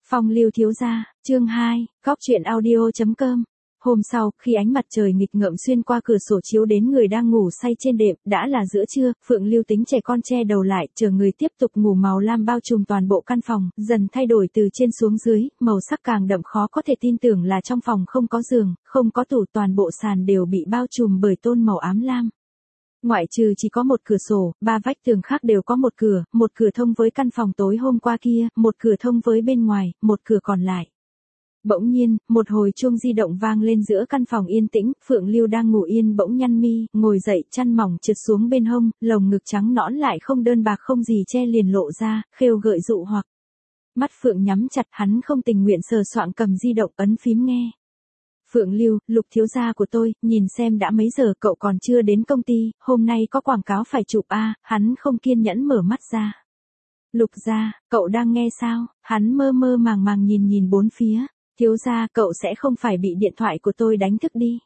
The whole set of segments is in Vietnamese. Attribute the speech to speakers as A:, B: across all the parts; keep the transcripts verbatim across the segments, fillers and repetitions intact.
A: Phong lưu thiếu gia, chương hai, góc truyện audio.com. Hôm sau, khi ánh mặt trời nghịch ngợm xuyên qua cửa sổ chiếu đến người đang ngủ say trên đệm, đã là giữa trưa, Phượng Lưu tính trẻ con che đầu lại, chờ người tiếp tục ngủ. Màu lam bao trùm toàn bộ căn phòng, dần thay đổi từ trên xuống dưới, màu sắc càng đậm, khó có thể tin tưởng là trong phòng không có giường, không có tủ, toàn bộ sàn đều bị bao trùm bởi tôn màu ám lam. Ngoại trừ chỉ có một cửa sổ, ba vách tường khác đều có một cửa, một cửa thông với căn phòng tối hôm qua kia, một cửa thông với bên ngoài, một cửa còn lại. Bỗng nhiên, một hồi chuông di động vang lên giữa căn phòng yên tĩnh, Phượng Lưu đang ngủ yên bỗng nhăn mi, ngồi dậy, chăn mỏng trượt xuống bên hông, lồng ngực trắng nõn lại không đơn bạc không gì che liền lộ ra, khêu gợi dụ hoặc. Mắt Phượng nhắm chặt, hắn không tình nguyện sờ soạng cầm di động ấn phím nghe. Phượng Lưu, Lục thiếu gia của tôi, nhìn xem đã mấy giờ cậu còn chưa đến công ty, hôm nay có quảng cáo phải chụp a, à, hắn không kiên nhẫn mở mắt ra. Lục gia, cậu đang nghe sao? Hắn mơ mơ màng màng nhìn nhìn bốn phía. Thiếu gia, cậu sẽ không phải bị điện thoại của tôi đánh thức đi.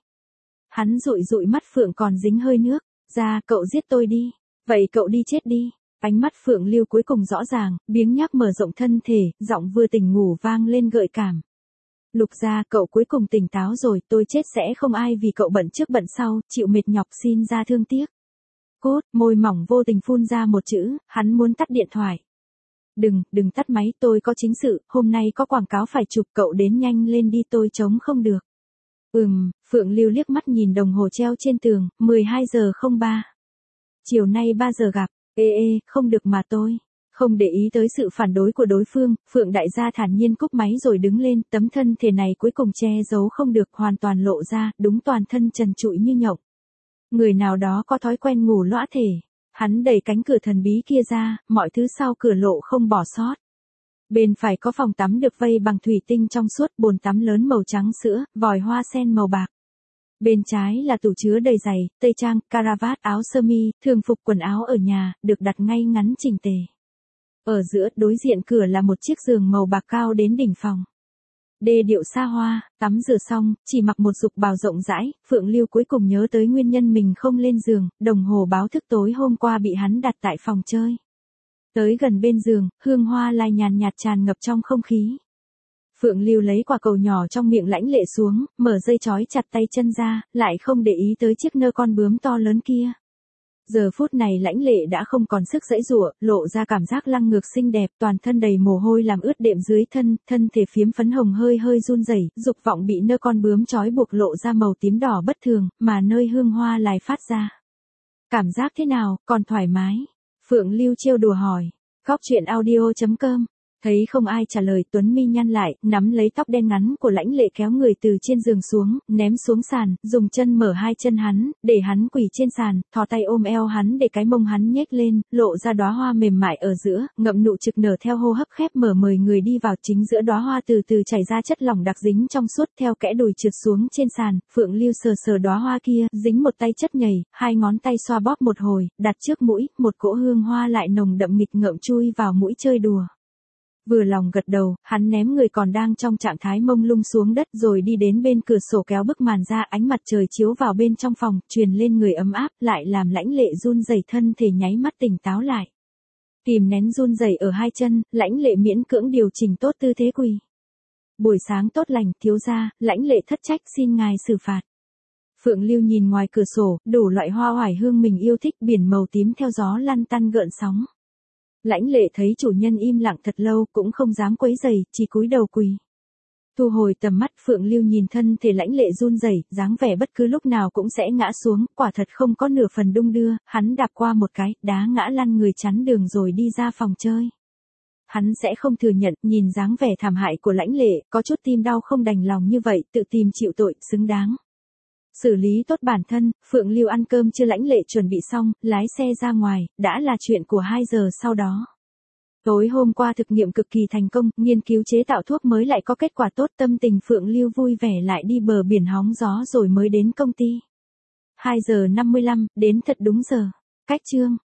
A: Hắn dụi dụi mắt Phượng còn dính hơi nước. Ra, cậu giết tôi đi. Vậy cậu đi chết đi. Ánh mắt Phượng Lưu cuối cùng rõ ràng, biếng nhác mở rộng thân thể, giọng vừa tỉnh ngủ vang lên gợi cảm. Lục gia, cậu cuối cùng tỉnh táo rồi, tôi chết sẽ không ai vì cậu bận trước bận sau, chịu mệt nhọc, xin ra thương tiếc. Cốt, môi mỏng vô tình phun ra một chữ, hắn muốn tắt điện thoại. Đừng, đừng tắt máy, tôi có chính sự, hôm nay có quảng cáo phải chụp, cậu đến nhanh lên đi, tôi chống không được. Ừm, Phượng Lưu liếc mắt nhìn đồng hồ treo trên tường, mười hai giờ không ba. Chiều nay ba giờ gặp, ê ê, không được mà tôi. Không để ý tới sự phản đối của đối phương, Phượng đại gia thản nhiên cúp máy rồi đứng lên, tấm thân thể này cuối cùng che giấu không được, hoàn toàn lộ ra, đúng toàn thân trần trụi như nhộng. Người nào đó có thói quen ngủ lõa thể. Hắn đẩy cánh cửa thần bí kia ra, mọi thứ sau cửa lộ không bỏ sót. Bên phải có phòng tắm được vây bằng thủy tinh trong suốt, bồn tắm lớn màu trắng sữa, vòi hoa sen màu bạc. Bên trái là tủ chứa đầy giày, tây trang, caravat, áo sơ mi, thường phục quần áo ở nhà, được đặt ngay ngắn chỉnh tề. Ở giữa, đối diện cửa là một chiếc giường màu bạc cao đến đỉnh phòng. Đê điệu xa hoa, tắm rửa xong, chỉ mặc một dục bào rộng rãi, Phượng Lưu cuối cùng nhớ tới nguyên nhân mình không lên giường, đồng hồ báo thức tối hôm qua bị hắn đặt tại phòng chơi. Tới gần bên giường, hương hoa lai nhàn nhạt tràn ngập trong không khí. Phượng Lưu lấy quả cầu nhỏ trong miệng lãnh lệ xuống, mở dây trói chặt tay chân ra, lại không để ý tới chiếc nơ con bướm to lớn kia. Giờ phút này lãnh lệ đã không còn sức giãy giụa, lộ ra cảm giác lăng ngược xinh đẹp, toàn thân đầy mồ hôi làm ướt đệm dưới thân, thân thể phiếm phấn hồng hơi hơi run rẩy, dục vọng bị nơ con bướm trói buộc lộ ra màu tím đỏ bất thường, mà nơi hương hoa lại phát ra. Cảm giác thế nào, còn thoải mái? Phượng Lưu trêu đùa hỏi. Góc truyện audio.com. Thấy không ai trả lời, Tuấn mi nhăn lại, nắm lấy tóc đen ngắn của lãnh lệ kéo người từ trên giường xuống, ném xuống sàn, dùng chân mở hai chân hắn, để hắn quỳ trên sàn, thò tay ôm eo hắn để cái mông hắn nhếch lên, lộ ra đóa hoa mềm mại ở giữa, ngậm nụ trực nở theo hô hấp khép mở mời người đi vào. Chính giữa đóa hoa từ từ chảy ra chất lỏng đặc dính trong suốt theo kẽ đùi trượt xuống trên sàn. Phượng Lưu sờ sờ đóa hoa kia, dính một tay chất nhầy, hai ngón tay xoa bóp một hồi, đặt trước mũi, một cỗ hương hoa lại nồng đậm nghịch ngợm chui vào mũi chơi đùa. Vừa lòng gật đầu, hắn ném người còn đang trong trạng thái mông lung xuống đất rồi đi đến bên cửa sổ kéo bức màn ra, ánh mặt trời chiếu vào bên trong phòng, truyền lên người ấm áp, lại làm lãnh lệ run rẩy thân thể nháy mắt tỉnh táo lại. Kìm nén run rẩy ở hai chân, lãnh lệ miễn cưỡng điều chỉnh tốt tư thế quỳ. Buổi sáng tốt lành, thiếu gia, lãnh lệ thất trách, xin ngài xử phạt. Phượng Lưu nhìn ngoài cửa sổ, đủ loại hoa oải hương mình yêu thích, biển màu tím theo gió lăn tăn gợn sóng. Lãnh lệ thấy chủ nhân im lặng thật lâu cũng không dám quấy rầy, chỉ cúi đầu quỳ. Thu hồi tầm mắt, Phượng Lưu nhìn thân thể lãnh lệ run rẩy, dáng vẻ bất cứ lúc nào cũng sẽ ngã xuống, quả thật không có nửa phần đung đưa, hắn đạp qua một cái, đá ngã lăn người chắn đường rồi đi ra phòng chơi. Hắn sẽ không thừa nhận, nhìn dáng vẻ thảm hại của lãnh lệ, có chút tim đau không đành lòng như vậy, tự tìm chịu tội, xứng đáng. Xử lý tốt bản thân, Phượng Lưu ăn cơm chưa lãnh lệ chuẩn bị xong, lái xe ra ngoài, đã là chuyện của hai giờ sau đó. Tối hôm qua thực nghiệm cực kỳ thành công, nghiên cứu chế tạo thuốc mới lại có kết quả tốt, tâm tình Phượng Lưu vui vẻ lại đi bờ biển hóng gió rồi mới đến công ty. hai giờ năm mươi lăm, đến thật đúng giờ. Cách chương.